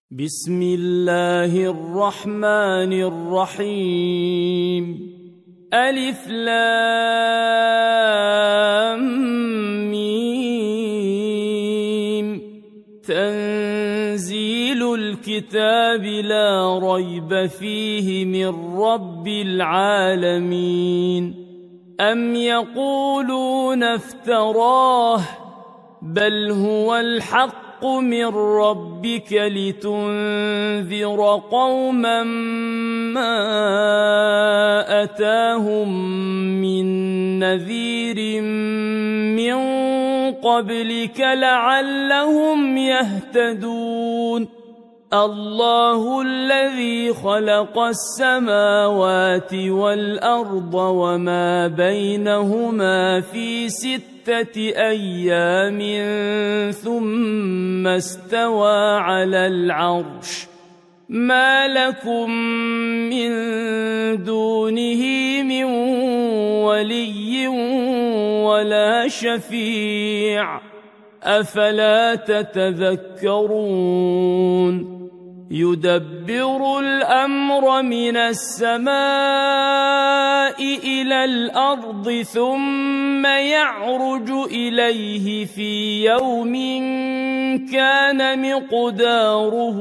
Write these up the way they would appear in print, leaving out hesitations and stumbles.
بسم الله الرحمن الرحيم ألف لام ميم تنزيل الكتاب لا ريب فيه من رب العالمين أم يقولون افتراه بل هو الحق من ربك لتنذر قوما ما أتاهم من نذير من قبلك لعلهم يهتدون الله الذي خلق السماوات والأرض وما بينهما في 6 أيام ثم استوى على العرش ما لكم من دونه من ولي ولا شفيع أفلا تتذكرون يدبر الأمر من السماء إلى الأرض ثم يعرج إليه في يوم كان مقداره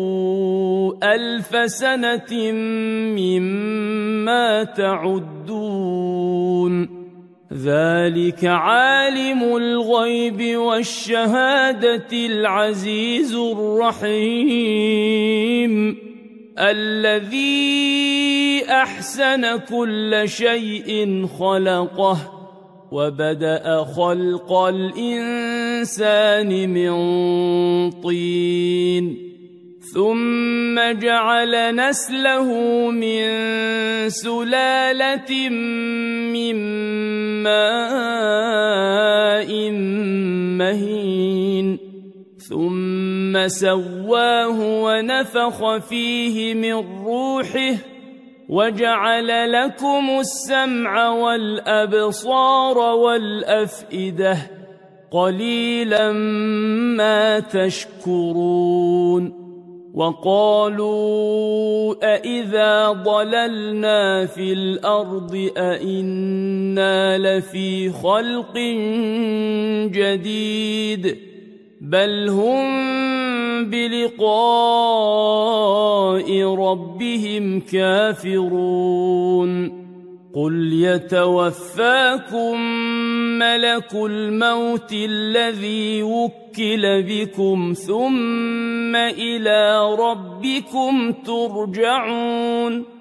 1000 سنة مما تعدون ذلك عالم الغيب والشهادة العزيز الرحيم الذي أحسن كل شيء خلقه وبدأ خلق الإنسان من طين ثم جعل نسله من سلالة من ماء مهين ثم سواه ونفخ فيه من روحه وجعل لكم السمع والأبصار والأفئدة قليلا ما تشكرون وقالوا أإذا ضللنا في الأرض أإنا لفي خلق جديد بل هم بلقاء ربهم كافرون قل يتوفاكم ملك الموت الذي وكل بكم ثم إلى ربكم ترجعون